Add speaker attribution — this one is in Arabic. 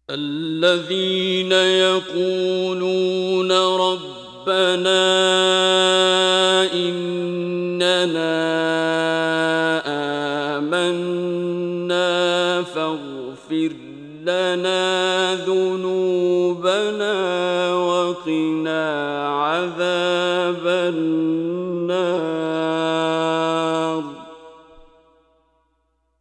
Speaker 1: الذين يقولون ربنا إننا آمنا فاغفر لنا ذنوبنا وقنا عذاب النار